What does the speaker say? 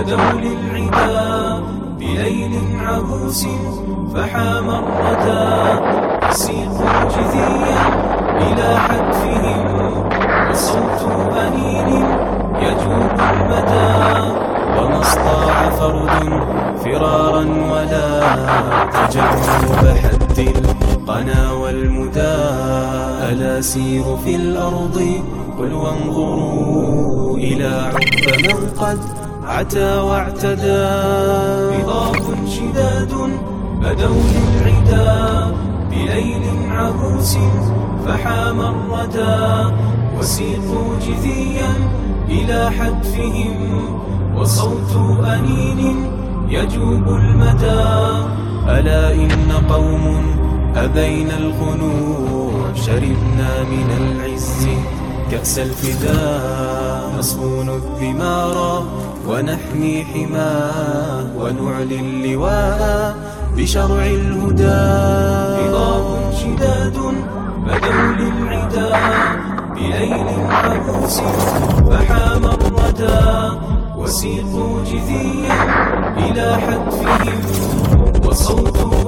بدوا للعدا بليل عبوس فحام الردى يسيقوا جثيا إلى حتفهم وصوت أنين يجوب المدى وما استطاع فرد فرارا ولا تجنب حد القنا والمدى ألا سيروا في الأرض قل وانظروا إلى عقب من قد عتى واعتدى بضاق شداد بدوا للعدا بليل عبوس فحام الردى وسيقوا جثيا إلى حتفهم وصوت أنين يجوب المدى ألا إن قوم أبينا الخنوع شربنا من العز كأس الفداء نصون الثمار ونحمي حماه ونعلي اللواء بشرع الهدى بضاق شداد بدوا للعدا بليل عبوس فحام الردى وسيقوا جثيا إلى حتفهم وصوت